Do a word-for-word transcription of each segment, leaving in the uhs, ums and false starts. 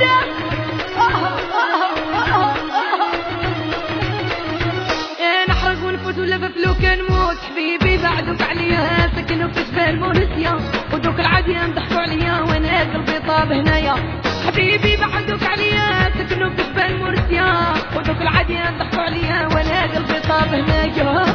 نحرق ونفوت ولفف لو كان موت حبيبي بعدك عليا سكنوا في جبال موريسيا ودوك العادية ضحكوا عليا وانا قلبي طاب هنايا حبيبي بعدك عليا سكنوا في جبال موريسيا ودوك العادية ضحكوا عليا وانا قلبي طاب هنايا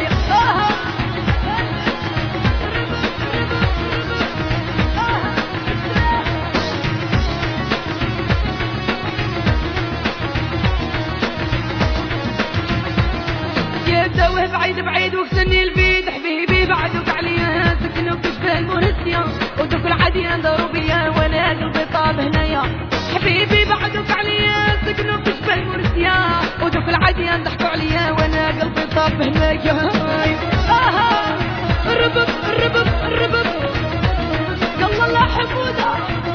دوه بعيد بعيد وكسني البيد حبيبي بعدك عليا سكنوا في جبال موريسيا ودوك العادية داروا بيا وانا قلبي طاب هنايا حبيبي بعدك عليا سكنوا في جبال موريسيا ودوك العادية ضحكوا عليا وانا قلبي طاب هنايا الربب الربب الربب يلا الله حمودة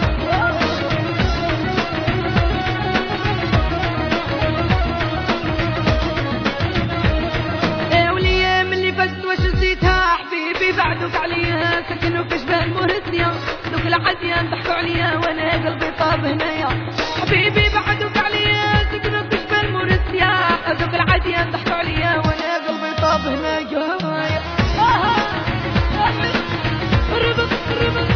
بعدك عليا سكنوا في جبال موريسيا دوك العادية ضحكوا عليا وانا قلبي طاب هنايا حبيبي بعدك عليا سكنوا في جبال موريسيا دوك العادية ضحكوا عليا وانا قلبي طاب هنايا الربط الربط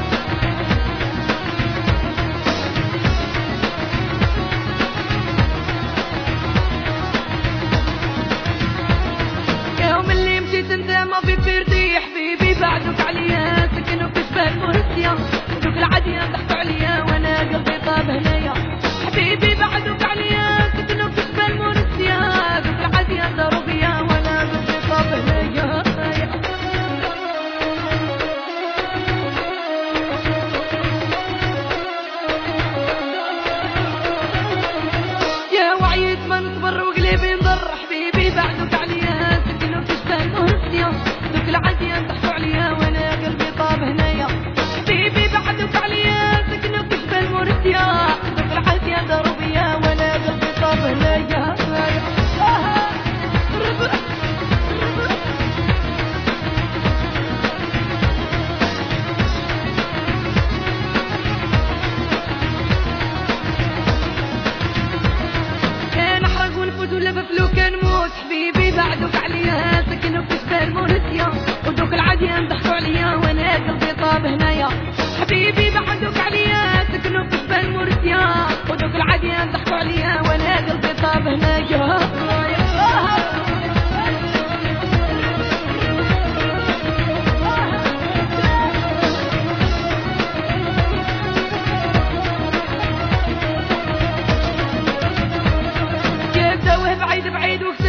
يوم اللي مشيت انت ما في فردي حبيبي بعدك عليا سكنوا في جبال موريسيا دوك العادية ضحكوا عليا وانا قلبي طاب هنايا حبيبي بعدك عليا سكنوا في جبال موريسيا دوك العادية داروا بيا وانا قلبي طاب هنايا يا وعيت ما نصبر وقلبي نضر حبيبي بعدك عليا سكنوا في جبال موريسيا دوك العادية ضحكوا عليا وانا قلبي طاب هنايا حبيبي بعدك عليا سكنوا في جبال موريسيا دوك العادية داروا بيا وانا قلبي طاب هنايا نحرق ونفوت ولفف لو كان موت حبيبي بعدك عليا سكنوا في جبال موريسيا ودوك العادية ضحكوا عليا وانا قلبي طاب هنايا حبيبي بعدك عليا سكنوا في جبال موريسيا ودوك العادية ضحكوا عليا وانا قلبي طاب هنايا بعيد بعيد